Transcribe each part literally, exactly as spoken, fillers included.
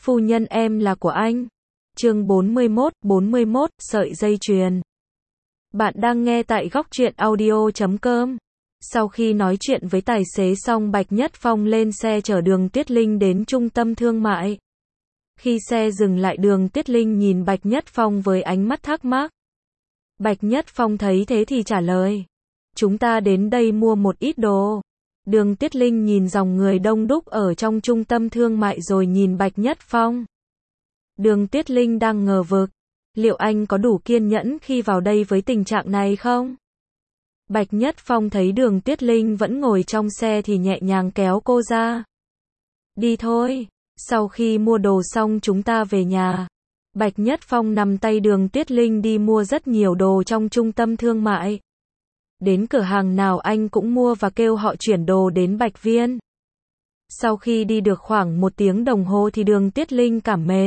Phu nhân em là của anh. Chương bốn mươi mốt, bốn mươi mốt, sợi dây chuyền. Bạn đang nghe tại góc truyện audio chấm com. Sau khi nói chuyện với tài xế xong, Bạch Nhất Phong lên xe chở Đường Tuyết Linh đến trung tâm thương mại. Khi xe dừng lại, Đường Tuyết Linh nhìn Bạch Nhất Phong với ánh mắt thắc mắc. Bạch Nhất Phong thấy thế thì trả lời. Chúng ta đến đây mua một ít đồ. Đường Tuyết Linh nhìn dòng người đông đúc ở trong trung tâm thương mại rồi nhìn Bạch Nhất Phong. Đường Tuyết Linh đang ngờ vực. Liệu anh có đủ kiên nhẫn khi vào đây với tình trạng này không? Bạch Nhất Phong thấy Đường Tuyết Linh vẫn ngồi trong xe thì nhẹ nhàng kéo cô ra. Đi thôi, sau khi mua đồ xong chúng ta về nhà. Bạch Nhất Phong nắm tay Đường Tuyết Linh đi mua rất nhiều đồ trong trung tâm thương mại. Đến cửa hàng nào anh cũng mua và kêu họ chuyển đồ đến Bạch Viên. Sau khi đi được khoảng một tiếng đồng hồ thì Đường Tuyết Linh cảm mệt.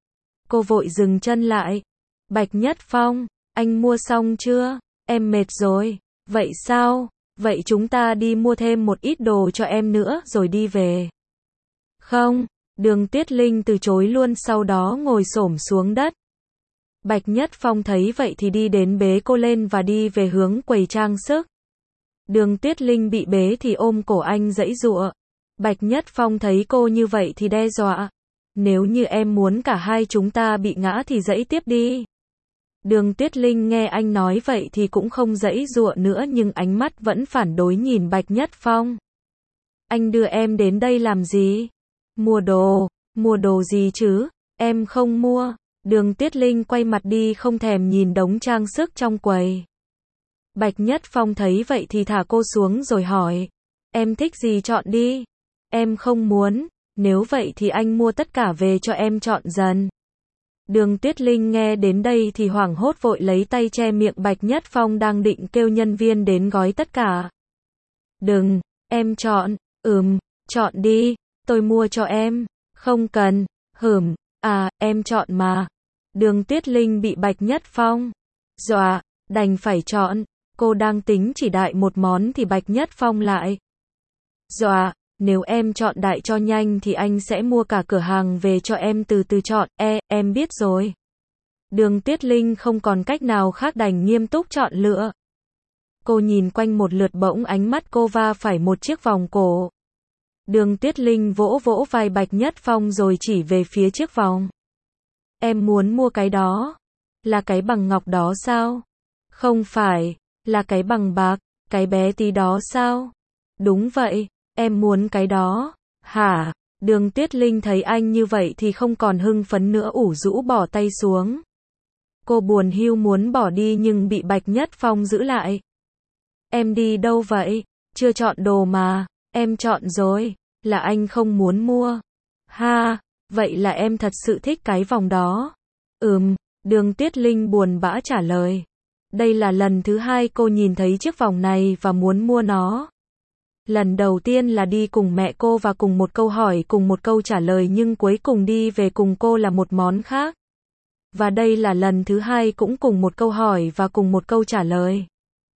Cô vội dừng chân lại. Bạch Nhất Phong, anh mua xong chưa? Em mệt rồi. Vậy sao? Vậy chúng ta đi mua thêm một ít đồ cho em nữa rồi đi về. Không, Đường Tuyết Linh từ chối luôn, sau đó ngồi xổm xuống đất. Bạch Nhất Phong thấy vậy thì đi đến bế cô lên và đi về hướng quầy trang sức. Đường Tuyết Linh bị bế thì ôm cổ anh giãy giụa. Bạch Nhất Phong thấy cô như vậy thì đe dọa. Nếu như em muốn cả hai chúng ta bị ngã thì giãy tiếp đi. Đường Tuyết Linh nghe anh nói vậy thì cũng không giãy giụa nữa, nhưng ánh mắt vẫn phản đối nhìn Bạch Nhất Phong. Anh đưa em đến đây làm gì? Mua đồ. Mua đồ gì chứ? Em không mua. Đường Tuyết Linh quay mặt đi không thèm nhìn đống trang sức trong quầy. Bạch Nhất Phong thấy vậy thì thả cô xuống rồi hỏi. Em thích gì chọn đi. Em không muốn. Nếu vậy thì anh mua tất cả về cho em chọn dần. Đường Tuyết Linh nghe đến đây thì hoảng hốt vội lấy tay che miệng Bạch Nhất Phong đang định kêu nhân viên đến gói tất cả. Đừng, em chọn. Ừm, chọn đi, tôi mua cho em. Không cần. Hửm, à, em chọn mà. Đường Tuyết Linh bị Bạch Nhất Phong dọa, đành phải chọn. Cô đang tính chỉ đại một món thì Bạch Nhất Phong lại dọa, nếu em chọn đại cho nhanh thì anh sẽ mua cả cửa hàng về cho em từ từ chọn. E, em biết rồi. Đường Tuyết Linh không còn cách nào khác đành nghiêm túc chọn lựa. Cô nhìn quanh một lượt, bỗng ánh mắt cô va phải một chiếc vòng cổ. Đường Tuyết Linh vỗ vỗ vai Bạch Nhất Phong rồi chỉ về phía chiếc vòng. Em muốn mua cái đó. Là cái bằng ngọc đó sao? Không phải, là cái bằng bạc, cái bé tí đó sao? Đúng vậy, em muốn cái đó. Hả? Đường Tuyết Linh thấy anh như vậy thì không còn hưng phấn nữa, ủ rũ bỏ tay xuống. Cô buồn hiu muốn bỏ đi nhưng bị Bạch Nhất Phong giữ lại. Em đi đâu vậy? Chưa chọn đồ mà. Em chọn rồi. Là anh không muốn mua. Ha, vậy là em thật sự thích cái vòng đó. Ừm, Đường Tuyết Linh buồn bã trả lời. Đây là lần thứ hai cô nhìn thấy chiếc vòng này và muốn mua nó. Lần đầu tiên là đi cùng mẹ cô và cùng một câu hỏi cùng một câu trả lời, nhưng cuối cùng đi về cùng cô là một món khác. Và đây là lần thứ hai cũng cùng một câu hỏi và cùng một câu trả lời.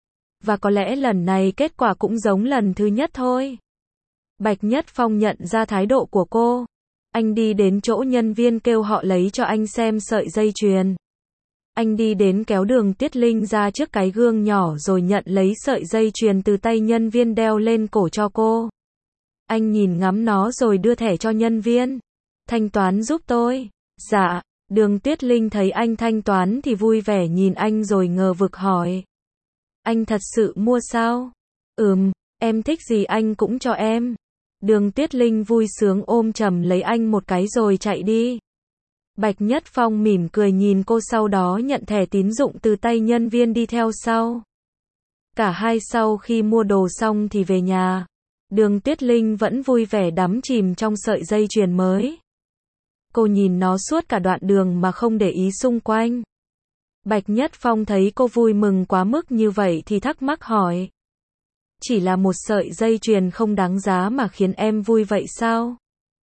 Và có lẽ lần này kết quả cũng giống lần thứ nhất thôi. Bạch Nhất Phong nhận ra thái độ của cô. Anh đi đến chỗ nhân viên kêu họ lấy cho anh xem sợi dây chuyền. Anh đi đến kéo Đường Tuyết Linh ra trước cái gương nhỏ rồi nhận lấy sợi dây chuyền từ tay nhân viên đeo lên cổ cho cô. Anh nhìn ngắm nó rồi đưa thẻ cho nhân viên. Thanh toán giúp tôi. Dạ. Đường Tuyết Linh thấy anh thanh toán thì vui vẻ nhìn anh rồi ngờ vực hỏi. Anh thật sự mua sao? Ừm, em thích gì anh cũng cho em. Đường Tuyết Linh vui sướng ôm chầm lấy anh một cái rồi chạy đi. Bạch Nhất Phong mỉm cười nhìn cô, sau đó nhận thẻ tín dụng từ tay nhân viên đi theo sau. Cả hai sau khi mua đồ xong thì về nhà. Đường Tuyết Linh vẫn vui vẻ đắm chìm trong sợi dây chuyền mới. Cô nhìn nó suốt cả đoạn đường mà không để ý xung quanh. Bạch Nhất Phong thấy cô vui mừng quá mức như vậy thì thắc mắc hỏi. Chỉ là một sợi dây chuyền không đáng giá mà khiến em vui vậy sao?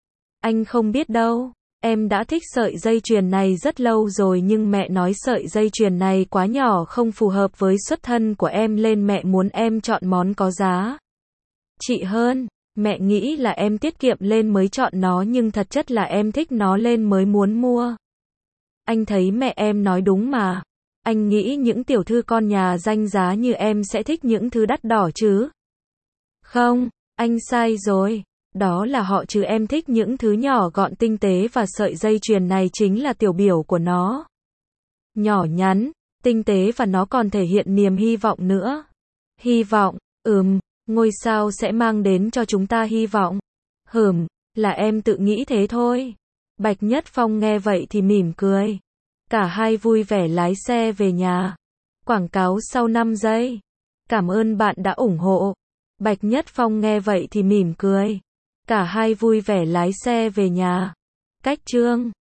Anh không biết đâu. Em đã thích sợi dây chuyền này rất lâu rồi, nhưng mẹ nói sợi dây chuyền này quá nhỏ không phù hợp với xuất thân của em nên mẹ muốn em chọn món có giá trị hơn. Mẹ nghĩ là em tiết kiệm lên mới chọn nó nhưng thật chất là em thích nó lên mới muốn mua. Anh thấy mẹ em nói đúng mà. Anh nghĩ những tiểu thư con nhà danh giá như em sẽ thích những thứ đắt đỏ chứ. Không, anh sai rồi. Đó là họ chứ em thích những thứ nhỏ gọn tinh tế và sợi dây chuyền này chính là tiểu biểu của nó. Nhỏ nhắn, tinh tế và nó còn thể hiện niềm hy vọng nữa. Hy vọng, ừm, ngôi sao sẽ mang đến cho chúng ta hy vọng. Hừm, là em tự nghĩ thế thôi. Bạch Nhất Phong nghe vậy thì mỉm cười. Cả hai vui vẻ lái xe về nhà. Quảng cáo sau năm giây. Cảm ơn bạn đã ủng hộ. Bạch Nhất Phong nghe vậy thì mỉm cười. Cả hai vui vẻ lái xe về nhà. Cách chương